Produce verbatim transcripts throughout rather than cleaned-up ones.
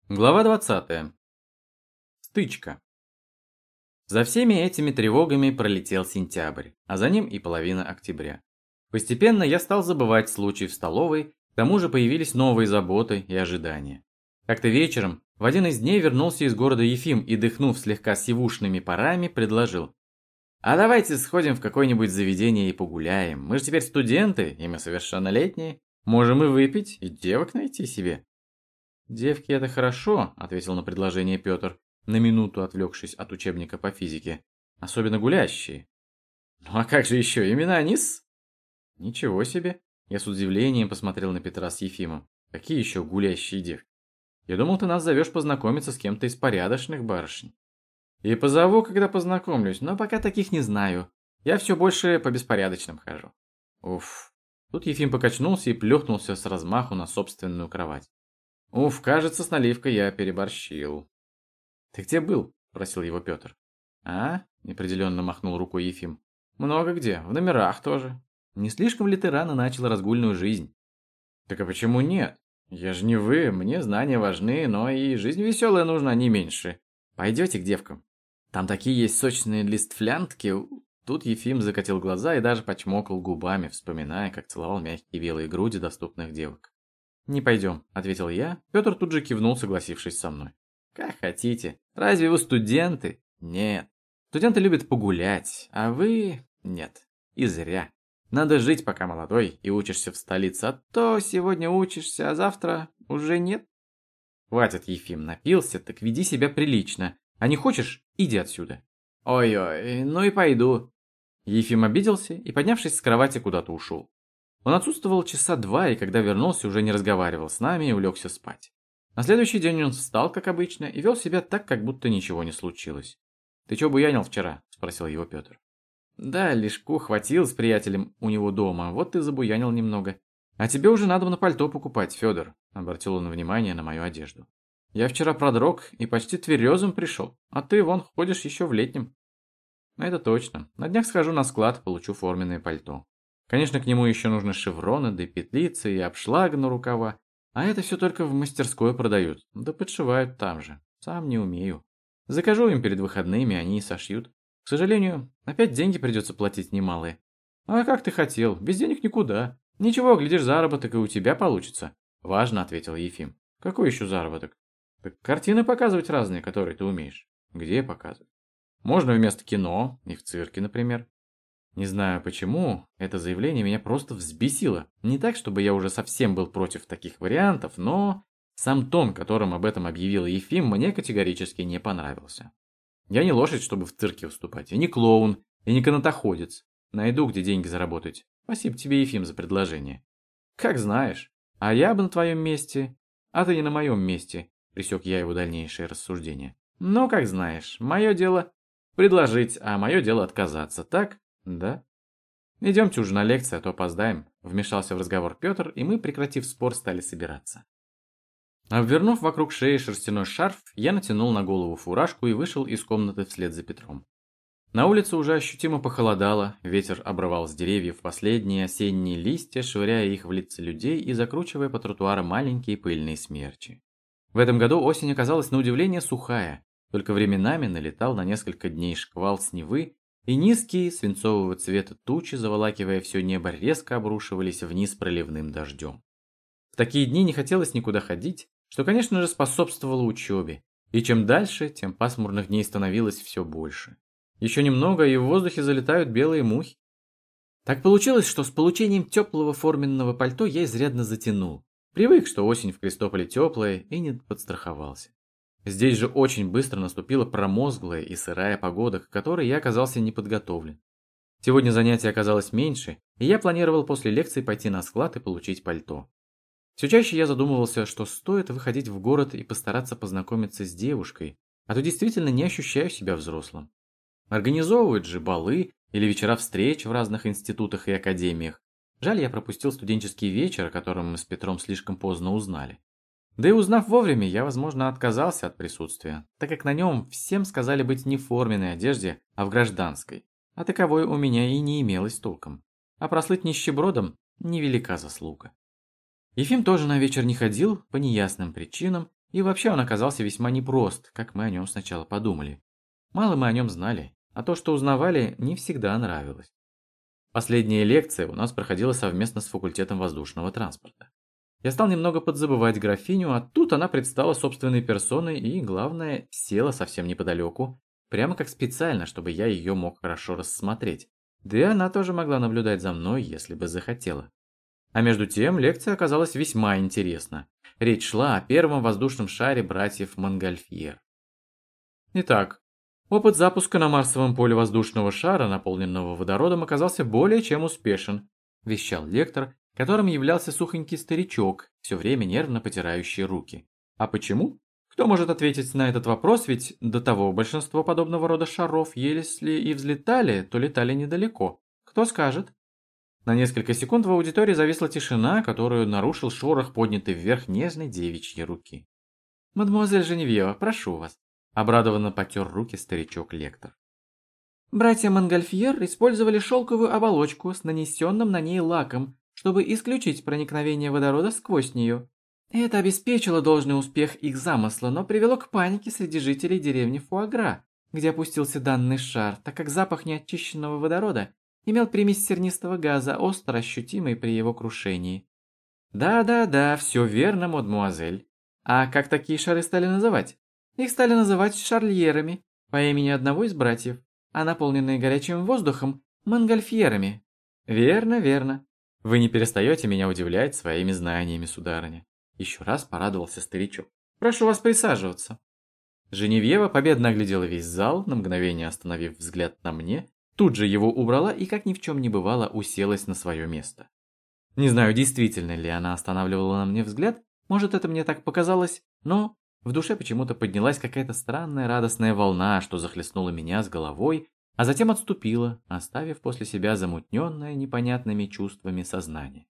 Глава двадцатая. Стычка. За всеми этими тревогами пролетел сентябрь, а за ним и половина октября. Постепенно я стал забывать случай в столовой, к тому же появились новые заботы и ожидания. Как-то вечером, в один из дней вернулся из города Ефим и, дыхнув слегка сивушными парами, предложил: «А давайте сходим в какое-нибудь заведение и погуляем. Мы же теперь студенты, и мы совершеннолетние. Можем и выпить, и девок найти себе». «Девки, это хорошо», — ответил на предложение Петр, на минуту отвлекшись от учебника по физике. «Особенно гулящие». «Ну а как же еще, имена низ?» «Ничего себе!» Я с удивлением посмотрел на Петра с Ефимом. «Какие еще гулящие девки? Я думал, ты нас зовешь познакомиться с кем-то из порядочных барышень». «И позову, когда познакомлюсь, но пока таких не знаю. Я все больше по беспорядочным хожу». Уф. Тут Ефим покачнулся и плюхнулся с размаху на собственную кровать. «Уф, кажется, с наливкой я переборщил». «Ты где был?» – спросил его Петр. «А?» – неопределенно махнул рукой Ефим. «Много где, в номерах тоже. Не слишком ли ты рано начал разгульную жизнь?» «Так а почему нет? Я же не вы, мне знания важны, но и жизнь веселая нужна не меньше. Пойдете к девкам? Там такие есть сочные листфлянтки». Тут Ефим закатил глаза и даже почмокал губами, вспоминая, как целовал мягкие белые груди доступных девок. «Не пойдем», — ответил я. Петр тут же кивнул, согласившись со мной. «Как хотите. Разве вы студенты? Нет. Студенты любят погулять, а вы... Нет. И зря. Надо жить, пока молодой, и учишься в столице, а то сегодня учишься, а завтра уже нет». «Хватит, Ефим, напился, так веди себя прилично. А не хочешь, иди отсюда». «Ой-ой, ну и пойду». Ефим обиделся и, поднявшись с кровати, куда-то ушел. Он отсутствовал часа два, и когда вернулся, уже не разговаривал с нами и улегся спать. На следующий день он встал, как обычно, и вел себя так, как будто ничего не случилось. «Ты чё буянил вчера?» – спросил его Петр. «Да, лишку хватил с приятелем у него дома, вот ты забуянил немного. А тебе уже надо на пальто покупать, Федор», – обратил он внимание на мою одежду. «Я вчера продрог и почти тверезым пришел, а ты вон ходишь еще в летнем». «Это точно. На днях схожу на склад, получу форменное пальто». Конечно, к нему еще нужны шевроны, да петлицы и обшлаг на рукава. А это все только в мастерской продают, да подшивают там же. Сам не умею. Закажу им перед выходными, они и сошьют. К сожалению, опять деньги придется платить немалые. А как ты хотел, без денег никуда. Ничего, глядишь, заработок и у тебя получится. Важно, ответил Ефим. Какой еще заработок? Так картины показывать разные, которые ты умеешь. Где показывать? Можно вместо кино и в цирке, например. Не знаю почему, это заявление меня просто взбесило. Не так, чтобы я уже совсем был против таких вариантов, но сам тон, которым об этом объявил Ефим, мне категорически не понравился. Я не лошадь, чтобы в цирке выступать, и не клоун, и не канатоходец. Найду, где деньги заработать. Спасибо тебе, Ефим, за предложение. Как знаешь. А я бы на твоем месте, а ты не на моем месте, пресек я его дальнейшее рассуждение. Ну, как знаешь, мое дело предложить, а мое дело отказаться, так? «Да?» «Идемте уже на лекцию, а то опоздаем», – вмешался в разговор Петр, и мы, прекратив спор, стали собираться. Обвернув вокруг шеи шерстяной шарф, я натянул на голову фуражку и вышел из комнаты вслед за Петром. На улице уже ощутимо похолодало, ветер обрывал с деревьев последние осенние листья, швыряя их в лица людей и закручивая по тротуару маленькие пыльные смерчи. В этом году осень оказалась на удивление сухая, только временами налетал на несколько дней шквал с Невы, и низкие, свинцового цвета тучи, заволакивая все небо, резко обрушивались вниз проливным дождем. В такие дни не хотелось никуда ходить, что, конечно же, способствовало учебе, и чем дальше, тем пасмурных дней становилось все больше. Еще немного, и в воздухе залетают белые мухи. Так получилось, что с получением теплого форменного пальто я изрядно затянул. Привык, что осень в Крестополе теплая, и не подстраховался. Здесь же очень быстро наступила промозглая и сырая погода, к которой я оказался неподготовлен. Сегодня занятий оказалось меньше, и я планировал после лекции пойти на склад и получить пальто. Все чаще я задумывался, что стоит выходить в город и постараться познакомиться с девушкой, а то действительно не ощущаю себя взрослым. Организовывают же балы или вечера встреч в разных институтах и академиях. Жаль, я пропустил студенческий вечер, о котором мы с Петром слишком поздно узнали. Да и узнав вовремя, я, возможно, отказался от присутствия, так как на нем всем сказали быть не в форменной одежде, а в гражданской, а таковой у меня и не имелось толком. А прослыть нищебродом – невелика заслуга. Ефим тоже на вечер не ходил по неясным причинам, И вообще он оказался весьма непрост, как мы о нем сначала подумали. Мало мы о нем знали, а то, что узнавали, не всегда нравилось. Последняя лекция у нас проходила совместно с факультетом воздушного транспорта. Я стал немного подзабывать графиню, а тут она предстала собственной персоной и, главное, села совсем неподалеку, прямо как специально, чтобы я ее мог хорошо рассмотреть. Да и она тоже могла наблюдать за мной, если бы захотела. А между тем, лекция оказалась весьма интересна. Речь шла о первом воздушном шаре братьев Монгольфьер. Итак, опыт запуска на Марсовом поле воздушного шара, наполненного водородом, оказался более чем успешен, вещал лектор, которым являлся сухонький старичок, все время нервно потирающий руки. А почему? Кто может ответить на этот вопрос, ведь до того большинство подобного рода шаров, если и взлетали, то летали недалеко. Кто скажет? На несколько секунд в аудитории зависла тишина, которую нарушил шорох, поднятый вверх нежной девичьей руки. «Мадемуазель Женевьева, прошу вас», – обрадованно потер руки старичок-лектор. Братья Монгольфьер использовали шелковую оболочку с нанесенным на ней лаком, чтобы исключить проникновение водорода сквозь нее. Это обеспечило должный успех их замысла, но привело к панике среди жителей деревни Фуагра, где опустился данный шар, так как запах неочищенного водорода имел примесь сернистого газа, остро ощутимый при его крушении. Да-да-да, все верно, мадемуазель. А как такие шары стали называть? Их стали называть шарльерами, по имени одного из братьев, а наполненные горячим воздухом – монгольфьерами. Верно, верно. Вы не перестаете меня удивлять своими знаниями, сударыня. Еще раз порадовался старичок. Прошу вас присаживаться. Женевьева победно оглядела весь зал, на мгновение остановив взгляд на мне, тут же его убрала и, как ни в чем не бывало, уселась на свое место. Не знаю, действительно ли она останавливала на мне взгляд, может, это мне так показалось, но в душе почему-то поднялась какая-то странная радостная волна, что захлестнула меня с головой, а затем отступила, оставив после себя замутненное непонятными чувствами сознание.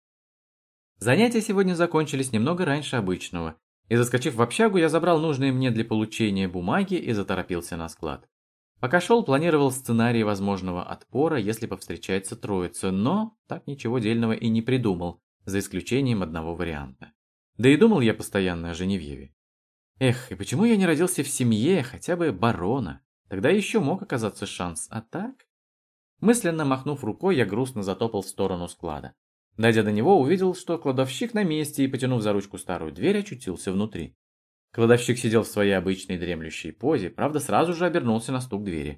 Занятия сегодня закончились немного раньше обычного, и, заскочив в общагу, я забрал нужные мне для получения бумаги и заторопился на склад. Пока шел, планировал сценарий возможного отпора, если повстречается троица, но так ничего дельного и не придумал, за исключением одного варианта. Да и думал я постоянно о Женевьеве. Эх, и почему я не родился в семье хотя бы барона? Тогда еще мог оказаться шанс, а так? Мысленно махнув рукой, я грустно затопал в сторону склада. Дойдя до него, увидел, что кладовщик на месте и, потянув за ручку старую дверь, очутился внутри. Кладовщик сидел в своей обычной дремлющей позе, правда, сразу же обернулся на стук двери.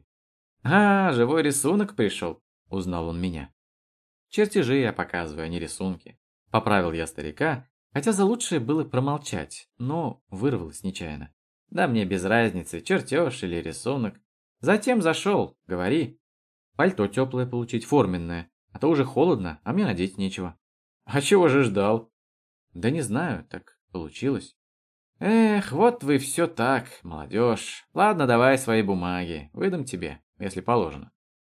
«А, живой рисунок пришел», — узнал он меня. «Чертежи я показываю, а не рисунки». Поправил я старика, хотя за лучшее было промолчать, но вырвалось нечаянно. Да мне без разницы, чертеж или рисунок. Затем зашел, говори. Пальто теплое получить, форменное, а то уже холодно, а мне надеть нечего. А чего же ждал? Да не знаю, так получилось. Эх, вот вы все так, молодежь. Ладно, давай свои бумаги, выдам тебе, если положено.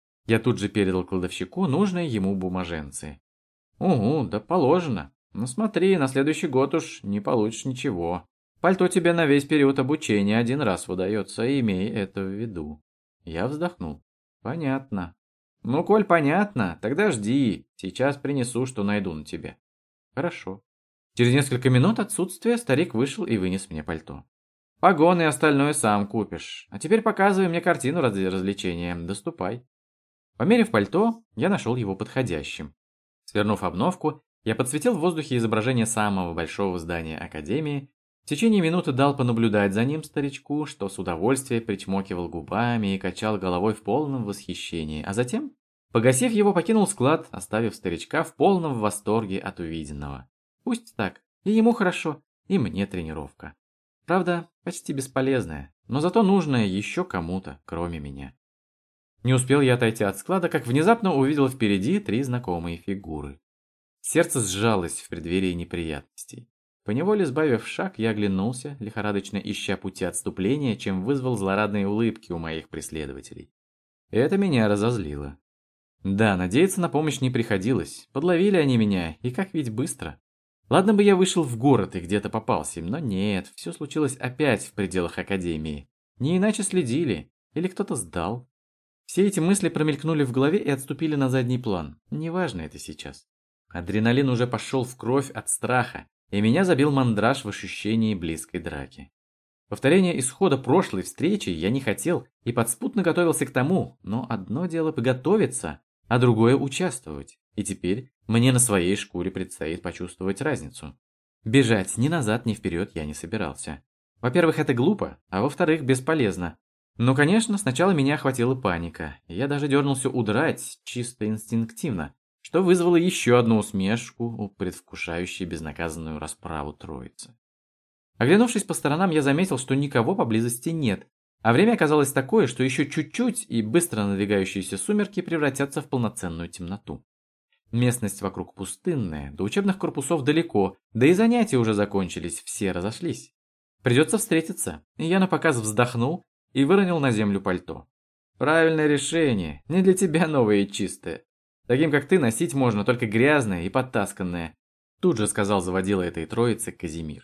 Я тут же передал кладовщику нужные ему бумаженцы. Угу, да положено. Ну смотри, на следующий год уж не получишь ничего. Пальто тебе на весь период обучения один раз выдается, имей это в виду. Я вздохнул. Понятно. Ну, коль понятно, тогда жди, сейчас принесу, что найду на тебе. Хорошо. Через несколько минут отсутствия старик вышел и вынес мне пальто. Погоны и остальное сам купишь. А теперь показывай мне картину раз- развлечения. Доступай. Померив пальто, я нашел его подходящим. Свернув обновку, я подсветил в воздухе изображение самого большого здания Академии, в течение минуты дал понаблюдать за ним старичку, что с удовольствием причмокивал губами и качал головой в полном восхищении, а затем, погасив его, покинул склад, оставив старичка в полном восторге от увиденного. Пусть так, и ему хорошо, и мне тренировка. Правда, почти бесполезная, но зато нужная еще кому-то, кроме меня. Не успел я отойти от склада, как внезапно увидел впереди три знакомые фигуры. Сердце сжалось в преддверии неприятностей. Поневоле сбавив шаг, я оглянулся, лихорадочно ища пути отступления, чем вызвал злорадные улыбки у моих преследователей. Это меня разозлило. Да, надеяться на помощь не приходилось. Подловили они меня, и как ведь быстро. Ладно бы я вышел в город и где-то попался им, но нет, все случилось опять в пределах Академии. Не иначе следили, или кто-то сдал. Все эти мысли промелькнули в голове и отступили на задний план. Неважно это сейчас. Адреналин уже пошел в кровь от страха. и меня забил мандраж в ощущении близкой драки. Повторение исхода прошлой встречи я не хотел и подспудно готовился к тому, но одно дело подготовиться, а другое участвовать, и теперь мне на своей шкуре предстоит почувствовать разницу. Бежать ни назад, ни вперед я не собирался. Во-первых, это глупо, а во-вторых, бесполезно. Но, конечно, сначала меня охватила паника, и я даже дернулся удрать чисто инстинктивно, что вызвало еще одну усмешку, предвкушающей безнаказанную расправу троицы. Оглянувшись по сторонам, я заметил, что никого поблизости нет, а время оказалось такое, что еще чуть-чуть и быстро надвигающиеся сумерки превратятся в полноценную темноту. Местность вокруг пустынная, до учебных корпусов далеко, да и занятия уже закончились, все разошлись. Придется встретиться, и я напоказ вздохнул и выронил на землю пальто. Правильное решение, не для тебя новое и чистое. Таким, как ты, носить можно только грязное и подтасканное, тут же сказал заводила этой троицы Казимир.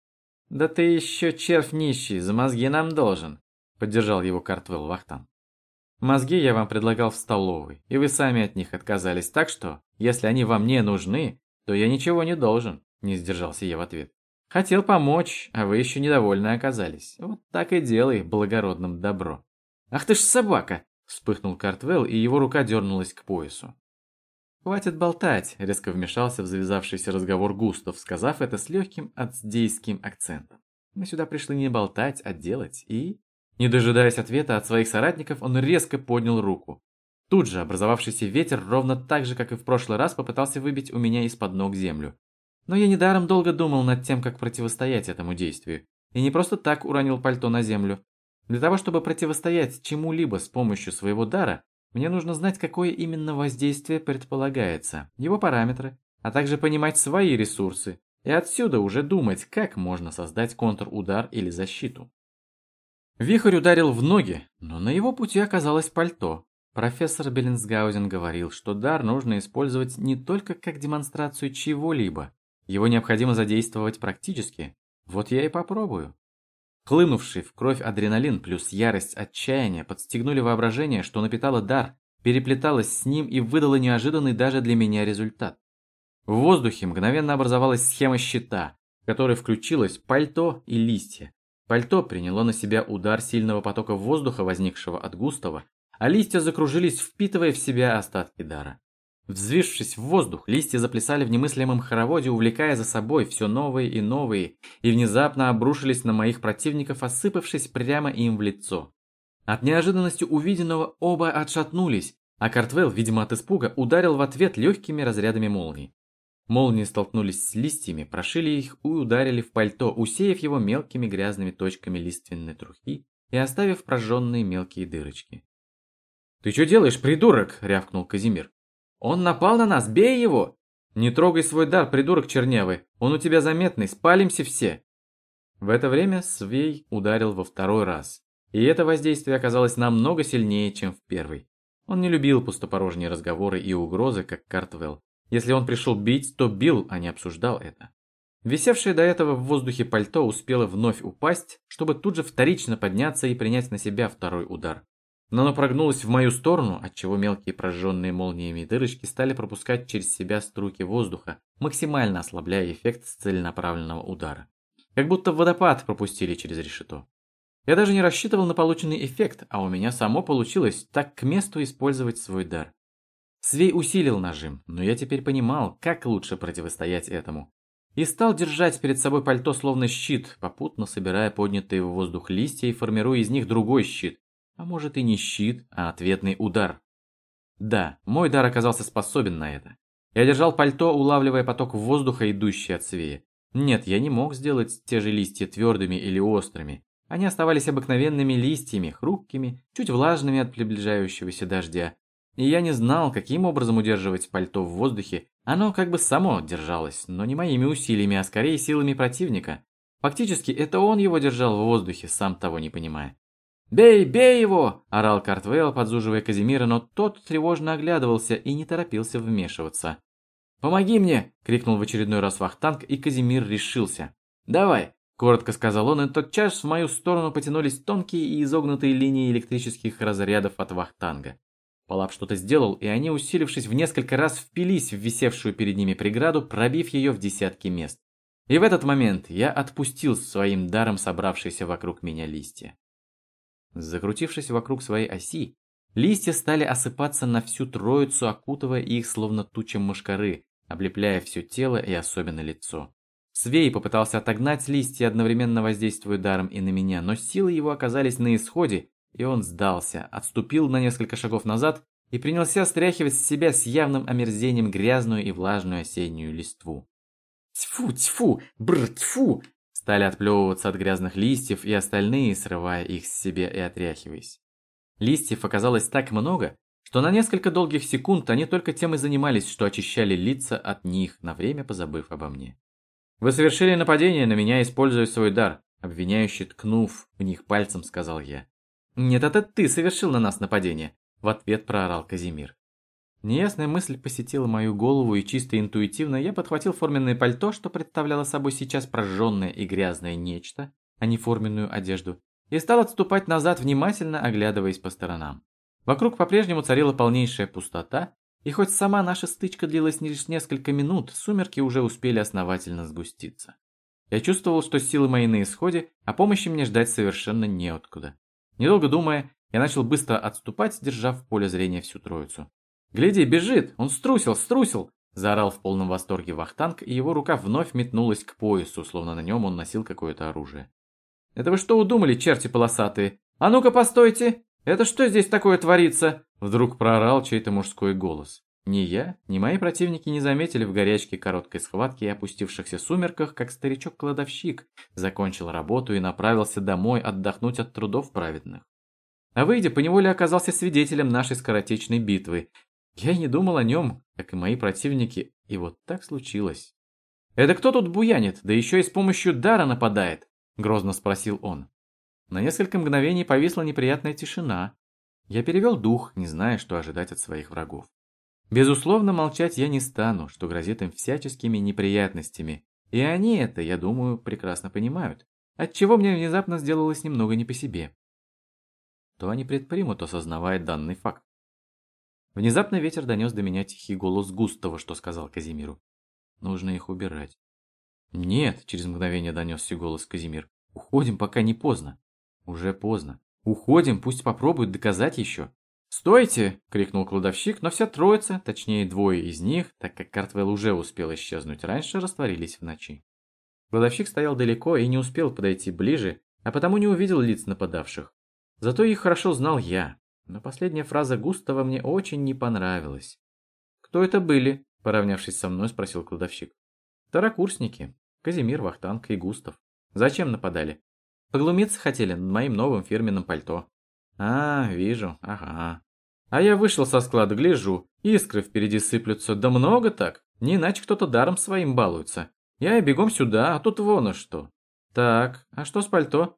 «Да ты еще червь нищий, за мозги нам должен», — поддержал его Картвелл Вахтанг. «Мозги я вам предлагал в столовой, и вы сами от них отказались, так что, если они вам не нужны, то я ничего не должен», — не сдержался я в ответ. «Хотел помочь, а вы еще недовольны оказались. Вот так и делай благородным добро». «Ах ты ж собака!» — вспыхнул Картвелл, и его рука дернулась к поясу. «Хватит болтать», — резко вмешался в завязавшийся разговор Густав, сказав это с легким ацдейским акцентом. «Мы сюда пришли не болтать, а делать, и...» Не дожидаясь ответа от своих соратников, он резко поднял руку. Тут же образовавшийся ветер ровно так же, как и в прошлый раз, попытался выбить у меня из-под ног землю. Но я недаром долго думал над тем, как противостоять этому действию, и не просто так уронил пальто на землю. Для того, чтобы противостоять чему-либо с помощью своего дара, мне нужно знать, какое именно воздействие предполагается, его параметры, а также понимать свои ресурсы, и отсюда уже думать, как можно создать контрудар или защиту. Вихрь ударил в ноги, но на его пути оказалось пальто. Профессор Беллинсгаузен говорил, что дар нужно использовать не только как демонстрацию чего-либо, его необходимо задействовать практически. Вот я и попробую. Хлынувший в кровь адреналин плюс ярость отчаяния подстегнули воображение, что напитало дар, переплеталось с ним и выдало неожиданный даже для меня результат. В воздухе мгновенно образовалась схема щита, в которой включилось пальто и листья. Пальто приняло на себя удар сильного потока воздуха, возникшего от Густава, а листья закружились, впитывая в себя остатки дара. Взвившись в воздух, листья заплясали в немыслимом хороводе, увлекая за собой все новые и новые, и внезапно обрушились на моих противников, осыпавшись прямо им в лицо. От неожиданности увиденного оба отшатнулись, а Картвелл, видимо от испуга, ударил в ответ легкими разрядами молний. Молнии столкнулись с листьями, прошили их и ударили в пальто, усеяв его мелкими грязными точками лиственной трухи и оставив прожженные мелкие дырочки. «Ты что делаешь, придурок?» — рявкнул Казимир. «Он напал на нас, бей его!» «Не трогай свой дар, придурок чернявый, он у тебя заметный, спалимся все!» В это время Свей ударил во второй раз, и это воздействие оказалось намного сильнее, чем в первый. Он не любил пустопорожние разговоры и угрозы, как Картвелл. Если он пришел бить, то бил, а не обсуждал это. Висевшее до этого в воздухе пальто успело вновь упасть, чтобы тут же вторично подняться и принять на себя второй удар. Но оно прогнулось в мою сторону, отчего мелкие прожженные молниями дырочки стали пропускать через себя струйки воздуха, максимально ослабляя эффект целенаправленного удара. Как будто водопад пропустили через решето. Я даже не рассчитывал на полученный эффект, а у меня само получилось так к месту использовать свой дар. Свей усилил нажим, но я теперь понимал, как лучше противостоять этому. И стал держать перед собой пальто словно щит, попутно собирая поднятые в воздух листья и формируя из них другой щит. А может и не щит, а ответный удар. Да, мой дар оказался способен на это. Я держал пальто, улавливая поток воздуха, идущий от Свея. Нет, я не мог сделать те же листья твердыми или острыми. Они оставались обыкновенными листьями, хрупкими, чуть влажными от приближающегося дождя. И я не знал, каким образом удерживать пальто в воздухе. Оно как бы само держалось, но не моими усилиями, а скорее силами противника. Фактически, это он его держал в воздухе, сам того не понимая. «Бей, бей его!» – орал Картвелл, подзуживая Казимира, но тот тревожно оглядывался и не торопился вмешиваться. «Помоги мне!» – крикнул в очередной раз Вахтанг, и Казимир решился. «Давай!» – коротко сказал он, и тотчас в мою сторону потянулись тонкие и изогнутые линии электрических разрядов от Вахтанга. Палап что-то сделал, и они, усилившись в несколько раз, впились в висевшую перед ними преграду, пробив ее в десятки мест. И в этот момент я отпустил своим даром собравшиеся вокруг меня листья. Закрутившись вокруг своей оси, листья стали осыпаться на всю троицу, окутывая их словно туча мошкары, облепляя все тело и особенно лицо. Свей попытался отогнать листья, одновременно воздействуя даром и на меня, но силы его оказались на исходе, и он сдался, отступил на несколько шагов назад и принялся стряхивать с себя с явным омерзением грязную и влажную осеннюю листву. «Тьфу, тьфу, бррр, тьфу!» Стали отплевываться от грязных листьев и остальные, срывая их с себя и отряхиваясь. Листьев оказалось так много, что на несколько долгих секунд они только тем и занимались, что очищали лица от них, на время позабыв обо мне. «Вы совершили нападение на меня, используя свой дар», обвиняюще ткнув в них пальцем, сказал я. «Нет, это ты совершил на нас нападение», в ответ проорал Казимир. Неясная мысль посетила мою голову, и чисто интуитивно я подхватил форменное пальто, что представляло собой сейчас прожженное и грязное нечто, а не форменную одежду, и стал отступать назад, внимательно оглядываясь по сторонам. Вокруг по-прежнему царила полнейшая пустота, и хоть сама наша стычка длилась лишь несколько минут, сумерки уже успели основательно сгуститься. Я чувствовал, что силы мои на исходе, а помощи мне ждать совершенно неоткуда. Недолго думая, я начал быстро отступать, держав в поле зрения всю троицу. «Гляди, бежит! Он струсил, струсил!» Заорал в полном восторге Вахтанг, и его рука вновь метнулась к поясу, словно на нем он носил какое-то оружие. «Это вы что удумали, черти полосатые? А ну-ка, постойте! Это что здесь такое творится?» Вдруг проорал чей-то мужской голос. Ни я, ни мои противники не заметили в горячке короткой схватки и опустившихся сумерках, как старичок-кладовщик закончил работу и направился домой отдохнуть от трудов праведных. А выйдя, поневоле оказался свидетелем нашей скоротечной битвы. Я и не думал о нем, как и мои противники, и вот так случилось. «Это кто тут буянит, да еще и с помощью дара нападает?» – грозно спросил он. На несколько мгновений повисла неприятная тишина. Я перевел дух, не зная, что ожидать от своих врагов. Безусловно, молчать я не стану, что грозит им всяческими неприятностями, и они это, я думаю, прекрасно понимают, отчего мне внезапно сделалось немного не по себе. То они предпримут, осознавая данный факт. Внезапно ветер донес до меня тихий голос Густава, что сказал Казимиру. «Нужно их убирать». «Нет», — через мгновение донесся голос Казимир. «Уходим, пока не поздно». «Уже поздно. Уходим, пусть попробуют доказать еще». «Стойте!» — крикнул кладовщик, но вся троица, точнее двое из них, так как Картвелл уже успел исчезнуть раньше, растворились в ночи. Кладовщик стоял далеко и не успел подойти ближе, а потому не увидел лиц нападавших. Зато их хорошо знал я. Но последняя фраза Густава мне очень не понравилась. «Кто это были?» – поравнявшись со мной, спросил кладовщик. «Второкурсники. Казимир, Вахтанг и Густав. Зачем нападали? Поглумиться хотели над моим новым фирменным пальто». «А, вижу, ага. А я вышел со склада, гляжу, искры впереди сыплются, да много так, не иначе кто-то даром своим балуется. Я и бегом сюда, а тут вон и что. Так, а что с пальто?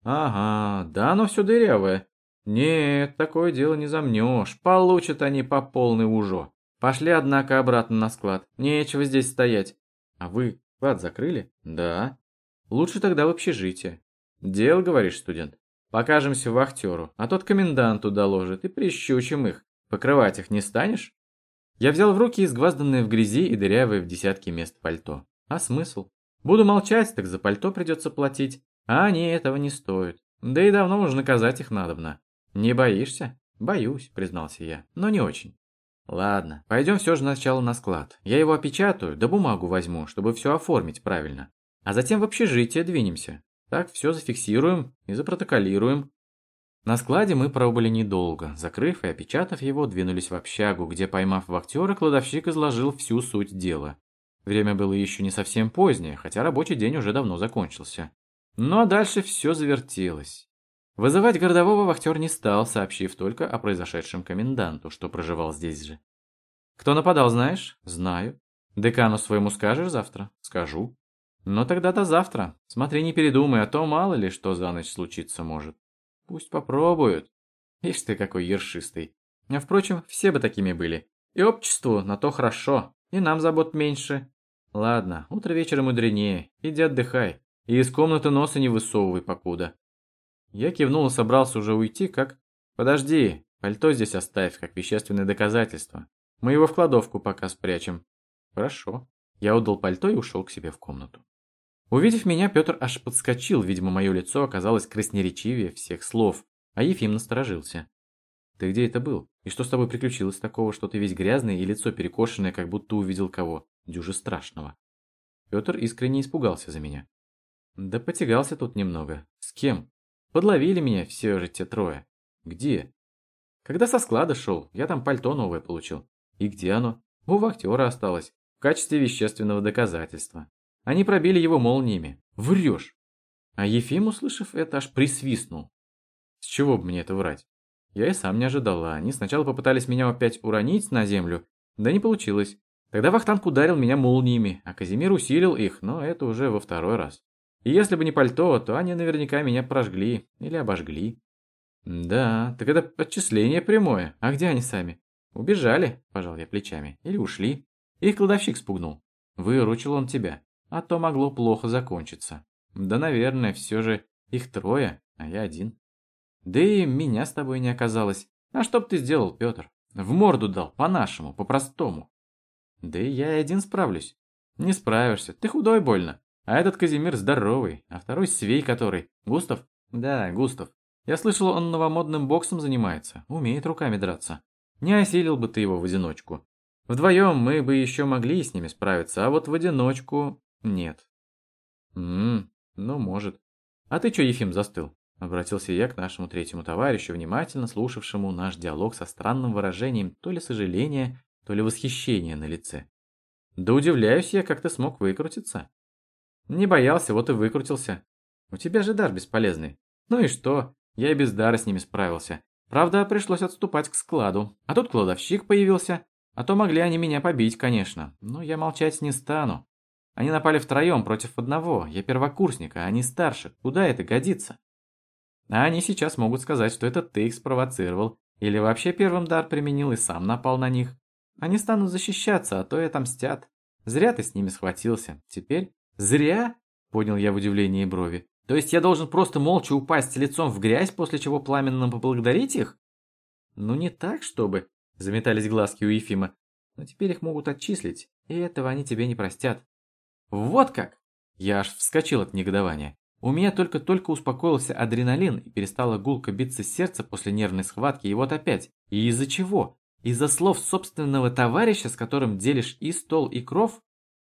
Ага, да оно все дырявое. Нет, такое дело не замнешь, получат они по полной ужо. Пошли, однако, обратно на склад, нечего здесь стоять. А вы склад закрыли? Да. Лучше тогда в общежитие. Дело, говоришь, студент? Покажемся вахтеру, а тот коменданту доложит и прищучим их. Покрывать их не станешь? Я взял в руки изгвазданное в грязи и дырявое в десятки мест пальто. А смысл? Буду молчать, так за пальто придется платить. А они этого не стоят. Да и давно уже наказать их надобно. Не боишься? Боюсь, признался я, но не очень. Ладно, пойдем все же сначала на склад. Я его опечатаю, да бумагу возьму, чтобы все оформить правильно. А затем в общежитие двинемся. Так все зафиксируем и запротоколируем. На складе мы пробыли недолго. Закрыв и опечатав его, двинулись в общагу, где, поймав вахтера, кладовщик изложил всю суть дела. Время было еще не совсем позднее, хотя рабочий день уже давно закончился. Ну а дальше все завертелось. Вызывать городового вахтер не стал, сообщив только о произошедшем коменданту, что проживал здесь же. «Кто нападал, знаешь?» «Знаю». «Декану своему скажешь завтра?» «Скажу». «Ну тогда до завтра. Смотри, не передумай, а то мало ли что за ночь случиться может». «Пусть попробуют». Ишь ты какой ершистый. А впрочем, все бы такими были. И обществу на то хорошо, и нам забот меньше. Ладно, утро вечера мудренее. Иди отдыхай. И из комнаты носа не высовывай покуда. Я кивнул и собрался уже уйти, как... Подожди, пальто здесь оставь, как вещественное доказательство. Мы его в кладовку пока спрячем. Хорошо. Я отдал пальто и ушел к себе в комнату. Увидев меня, Петр аж подскочил, видимо, мое лицо оказалось красноречивее всех слов, а Ефим насторожился. «Ты где это был? И что с тобой приключилось такого, что ты весь грязный и лицо перекошенное, как будто увидел кого? Дюже страшного». Петр искренне испугался за меня. «Да потягался тут немного. С кем? Подловили меня все же те трое. Где?» «Когда со склада шел, я там пальто новое получил. И где оно? У вахтера осталось, в качестве вещественного доказательства. Они пробили его молниями. Врешь!» А Ефим, услышав это, аж присвистнул. С чего бы мне это врать? Я и сам не ожидал, а они сначала попытались меня опять уронить на землю, да не получилось. Тогда Вахтанг ударил меня молниями, а Казимир усилил их, но это уже во второй раз. И если бы не пальто, то они наверняка меня прожгли или обожгли. Да, так это отчисление прямое. А где они сами? Убежали, пожал я плечами, или ушли. Их кладовщик спугнул. Выручил он тебя, а то могло плохо закончиться. Да, наверное, все же их трое, а я один. Да и меня с тобой не оказалось. А что б ты сделал, Петр? В морду дал, по-нашему, по-простому. Да и я и один справлюсь. Не справишься, ты худой больно. А этот Казимир здоровый, а второй свей который. Густав? Да, Густав. Я слышал, он новомодным боксом занимается, умеет руками драться. Не осилил бы ты его в одиночку. Вдвоем мы бы еще могли с ними справиться, а вот в одиночку нет. Ммм, ну может. А ты че, Ефим, застыл? Обратился я к нашему третьему товарищу, внимательно слушавшему наш диалог со странным выражением то ли сожаления, то ли восхищения на лице. Да удивляюсь я, как ты смог выкрутиться. Не боялся, вот и выкрутился. У тебя же дар бесполезный. Ну и что? Я и без дара с ними справился. Правда, пришлось отступать к складу. А тут кладовщик появился. А то могли они меня побить, конечно. Но я молчать не стану. Они напали втроем против одного. Я первокурсник, а они старше. Куда это годится? А они сейчас могут сказать, что это ты их спровоцировал. Или вообще первым дар применил и сам напал на них. Они станут защищаться, а то и отомстят. Зря ты с ними схватился. Теперь... Зря? Поднял я в удивлении брови. То есть я должен просто молча упасть лицом в грязь, после чего пламенно поблагодарить их? Ну не так, чтобы... Заметались глазки у Ефима. Но теперь их могут отчислить, и этого они тебе не простят. Вот как! Я аж вскочил от негодования. У меня только-только успокоился адреналин и перестало гулко биться сердце после нервной схватки, и вот опять. И из-за чего? Из-за слов собственного товарища, с которым делишь и стол, и кров?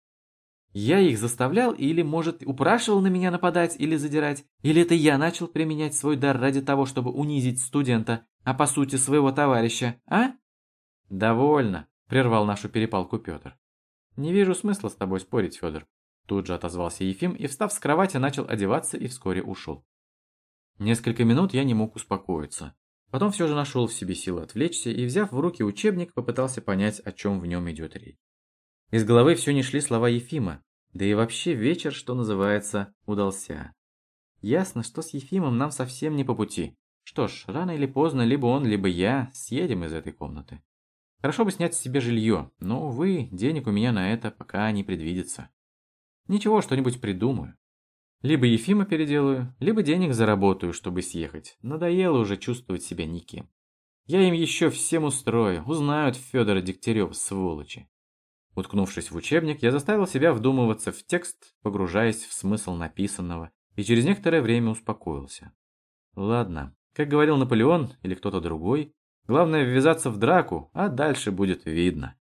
Я их заставлял или, может, упрашивал на меня нападать или задирать? Или это я начал применять свой дар ради того, чтобы унизить студента, а по сути своего товарища, а? Довольно, прервал нашу перепалку Петр. Не вижу смысла с тобой спорить, Федор. Тут же отозвался Ефим и, встав с кровати, начал одеваться и вскоре ушел. Несколько минут я не мог успокоиться. Потом все же нашел в себе силы отвлечься и, взяв в руки учебник, попытался понять, о чем в нем идет речь. Из головы все не шли слова Ефима, да и вообще вечер, что называется, удался. Ясно, что с Ефимом нам совсем не по пути. Что ж, рано или поздно либо он, либо я съедем из этой комнаты. Хорошо бы снять себе жилье, но, увы, денег у меня на это пока не предвидится. Ничего, что-нибудь придумаю. Либо Ефима переделаю, либо денег заработаю, чтобы съехать. Надоело уже чувствовать себя никем. Я им еще всем устрою, узнают Федора Дегтярева, сволочи. Уткнувшись в учебник, я заставил себя вдумываться в текст, погружаясь в смысл написанного, и через некоторое время успокоился. Ладно, как говорил Наполеон или кто-то другой, главное ввязаться в драку, а дальше будет видно.